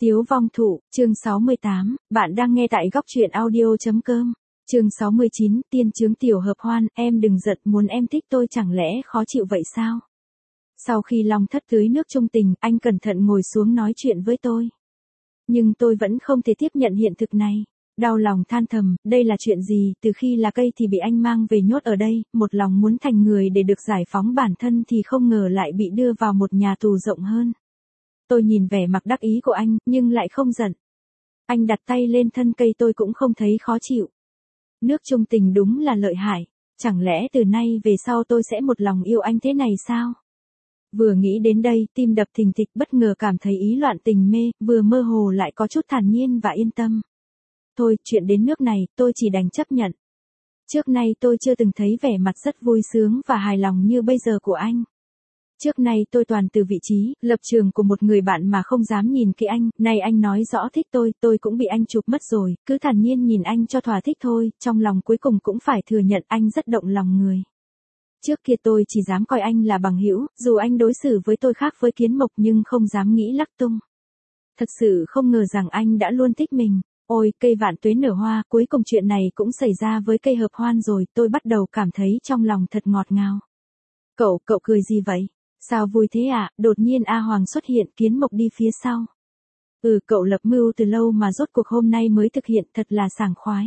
Tiếu vong thụ, chương 68, bạn đang nghe tại góc truyện audio.com. Chương 69, tiên chứng tiểu hợp hoan, em đừng giận, muốn em thích tôi chẳng lẽ khó chịu vậy sao? Sau khi Long Thất tưới nước chung tình, anh cẩn thận ngồi xuống nói chuyện với tôi. Nhưng tôi vẫn không thể tiếp nhận hiện thực này. Đau lòng than thầm, đây là chuyện gì, từ khi là cây thì bị anh mang về nhốt ở đây, một lòng muốn thành người để được giải phóng bản thân thì không ngờ lại bị đưa vào một nhà tù rộng hơn. Tôi nhìn vẻ mặt đắc ý của anh, nhưng lại không giận. Anh đặt tay lên thân cây tôi cũng không thấy khó chịu. Nước chung tình đúng là lợi hại. Chẳng lẽ từ nay về sau tôi sẽ một lòng yêu anh thế này sao? Vừa nghĩ đến đây, tim đập thình thịch, bất ngờ cảm thấy ý loạn tình mê, vừa mơ hồ lại có chút thản nhiên và yên tâm. Thôi, chuyện đến nước này, tôi chỉ đành chấp nhận. Trước nay tôi chưa từng thấy vẻ mặt rất vui sướng và hài lòng như bây giờ của anh. Trước nay tôi toàn từ vị trí, lập trường của một người bạn mà không dám nhìn kỹ anh, nay anh nói rõ thích tôi cũng bị anh chụp mất rồi, cứ thản nhiên nhìn anh cho thỏa thích thôi, trong lòng cuối cùng cũng phải thừa nhận anh rất động lòng người. Trước kia tôi chỉ dám coi anh là bằng hữu, dù anh đối xử với tôi khác với Kiến Mộc nhưng không dám nghĩ lắc tung. Thật sự không ngờ rằng anh đã luôn thích mình. Ôi, cây vạn tuế nở hoa, cuối cùng chuyện này cũng xảy ra với cây hợp hoan rồi, tôi bắt đầu cảm thấy trong lòng thật ngọt ngào. Cậu cười gì vậy? Sao vui thế ạ? Đột nhiên A Hoàng xuất hiện, Kiến Mộc đi phía sau. Cậu lập mưu từ lâu mà rốt cuộc hôm nay mới thực hiện, thật là sảng khoái.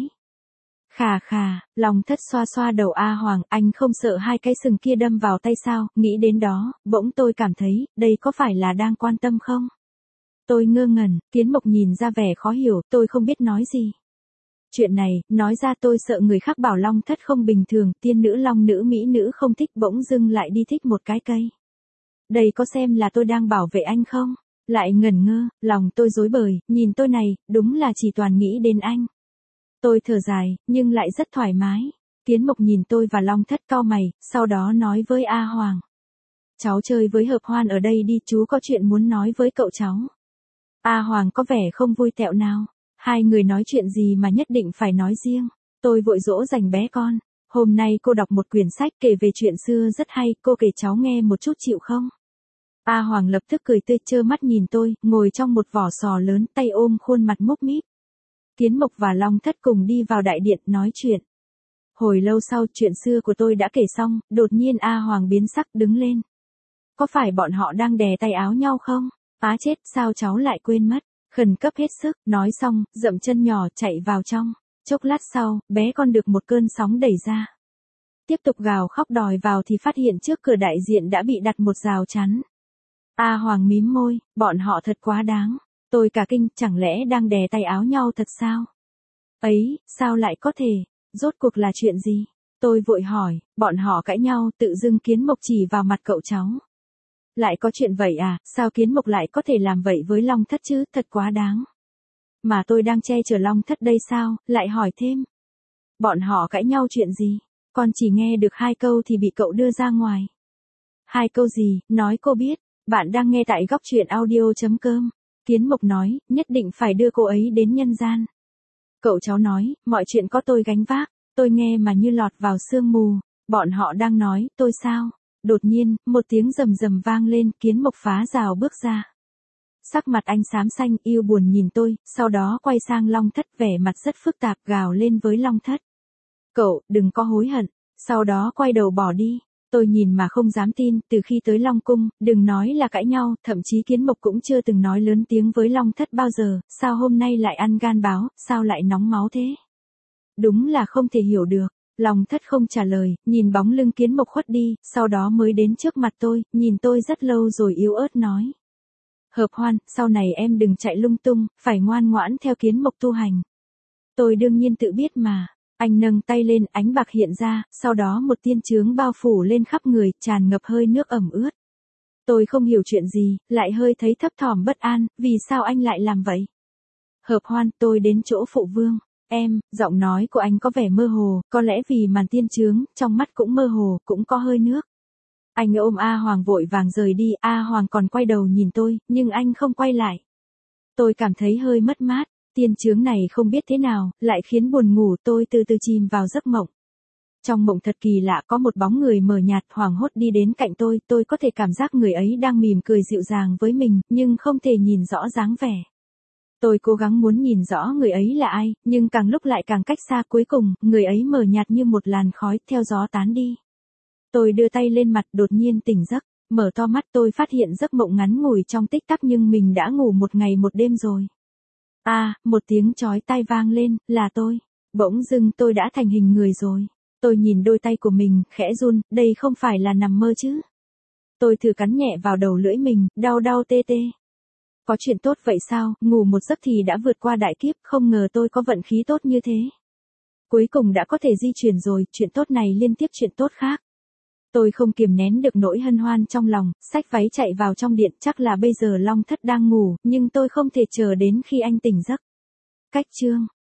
Khà, Long Thất xoa xoa đầu A Hoàng, anh không sợ hai cái sừng kia đâm vào tay sao? Nghĩ đến đó, bỗng tôi cảm thấy, đây có phải là đang quan tâm không? Tôi ngơ ngẩn, Kiến Mộc nhìn ra vẻ khó hiểu, tôi không biết nói gì. Chuyện này, nói ra tôi sợ người khác bảo Long Thất không bình thường, tiên nữ long nữ mỹ nữ không thích bỗng dưng lại đi thích một cái cây. Đây có xem là tôi đang bảo vệ anh không? Lại ngẩn ngơ, lòng tôi rối bời, nhìn tôi này, đúng là chỉ toàn nghĩ đến anh. Tôi thở dài, nhưng lại rất thoải mái. Kiến Mộc nhìn tôi và Long Thất cau mày, sau đó nói với A Hoàng. Cháu chơi với hợp hoan ở đây đi, chú có chuyện muốn nói với cậu cháu. A Hoàng có vẻ không vui tẹo nào. Hai người nói chuyện gì mà nhất định phải nói riêng. Tôi vội dỗ dành bé con. Hôm nay cô đọc một quyển sách kể về chuyện xưa rất hay, cô kể cháu nghe một chút chịu không? A Hoàng lập tức cười tươi, trơ mắt nhìn tôi, ngồi trong một vỏ sò lớn, tay ôm khuôn mặt múc míp. Kiến Mộc và Long Thất cùng đi vào đại điện, nói chuyện. Hồi lâu sau, chuyện xưa của tôi đã kể xong, đột nhiên A Hoàng biến sắc, đứng lên. Có phải bọn họ đang đè tay áo nhau không? Á chết, sao cháu lại quên mất? Khẩn cấp hết sức, nói xong, dậm chân nhỏ chạy vào trong. Chốc lát sau, bé con được một cơn sóng đẩy ra. Tiếp tục gào khóc đòi vào thì phát hiện trước cửa đại diện đã bị đặt một rào chắn. A Hoàng mím môi, bọn họ thật quá đáng. Tôi cả kinh, chẳng lẽ đang đè tay áo nhau thật sao? Ấy, sao lại có thể? Rốt cuộc là chuyện gì? Tôi vội hỏi, bọn họ cãi nhau, tự dưng Kiến Mộc chỉ vào mặt cậu cháu. Lại có chuyện vậy à, sao Kiến Mộc lại có thể làm vậy với Long Thất chứ, thật quá đáng. Mà tôi đang che chở Long Thất đây sao, lại hỏi thêm. Bọn họ cãi nhau chuyện gì? Con chỉ nghe được 2 câu thì bị cậu đưa ra ngoài. 2 câu gì, nói cô biết, bạn đang nghe tại góc truyện audio.com. Kiến Mộc nói, nhất định phải đưa cô ấy đến nhân gian. Cậu cháu nói, mọi chuyện có tôi gánh vác, tôi nghe mà như lọt vào sương mù, bọn họ đang nói, tôi sao? Đột nhiên, một tiếng rầm rầm vang lên, Kiến Mộc phá rào bước ra. Sắc mặt anh xám xanh, yêu buồn nhìn tôi, sau đó quay sang Long Thất, vẻ mặt rất phức tạp, gào lên với Long Thất. Cậu, đừng có hối hận, sau đó quay đầu bỏ đi. Tôi nhìn mà không dám tin, từ khi tới Long Cung, đừng nói là cãi nhau, thậm chí Kiến Mộc cũng chưa từng nói lớn tiếng với Long Thất bao giờ, sao hôm nay lại ăn gan báo, sao lại nóng máu thế? Đúng là không thể hiểu được. Long Thất không trả lời, nhìn bóng lưng Kiến Mộc khuất đi, sau đó mới đến trước mặt tôi, nhìn tôi rất lâu rồi yếu ớt nói. Hợp hoan, sau này em đừng chạy lung tung, phải ngoan ngoãn theo Kiến Mộc tu hành. Tôi đương nhiên tự biết mà. Anh nâng tay lên, ánh bạc hiện ra, sau đó một tiên chướng bao phủ lên khắp người, tràn ngập hơi nước ẩm ướt. Tôi không hiểu chuyện gì, lại hơi thấy thấp thỏm bất an, vì sao anh lại làm vậy? Hợp hoan, tôi đến chỗ phụ vương. Em, giọng nói của anh có vẻ mơ hồ, có lẽ vì màn tiên chướng, trong mắt cũng mơ hồ, cũng có hơi nước. Anh ôm A Hoàng vội vàng rời đi, A Hoàng còn quay đầu nhìn tôi, nhưng anh không quay lại. Tôi cảm thấy hơi mất mát. Tiên chướng này không biết thế nào, lại khiến buồn ngủ, tôi từ từ chìm vào giấc mộng. Trong mộng thật kỳ lạ, có một bóng người mờ nhạt hoảng hốt đi đến cạnh tôi có thể cảm giác người ấy đang mỉm cười dịu dàng với mình, nhưng không thể nhìn rõ dáng vẻ. Tôi cố gắng muốn nhìn rõ người ấy là ai, nhưng càng lúc lại càng cách xa, cuối cùng, người ấy mờ nhạt như một làn khói, theo gió tán đi. Tôi đưa tay lên mặt, đột nhiên tỉnh giấc, mở to mắt tôi phát hiện giấc mộng ngắn ngủi trong tích tắc nhưng mình đã ngủ một ngày một đêm rồi. Một tiếng chói tai vang lên, là tôi. Bỗng dưng tôi đã thành hình người rồi. Tôi nhìn đôi tay của mình, khẽ run, đây không phải là nằm mơ chứ. Tôi thử cắn nhẹ vào đầu lưỡi mình, đau đau tê tê. Có chuyện tốt vậy sao, ngủ một giấc thì đã vượt qua đại kiếp, không ngờ tôi có vận khí tốt như thế. Cuối cùng đã có thể di chuyển rồi, chuyện tốt này liên tiếp chuyện tốt khác. Tôi không kiềm nén được nỗi hân hoan trong lòng, xách váy chạy vào trong điện, chắc là bây giờ Long Thất đang ngủ, nhưng tôi không thể chờ đến khi anh tỉnh giấc. Cách chương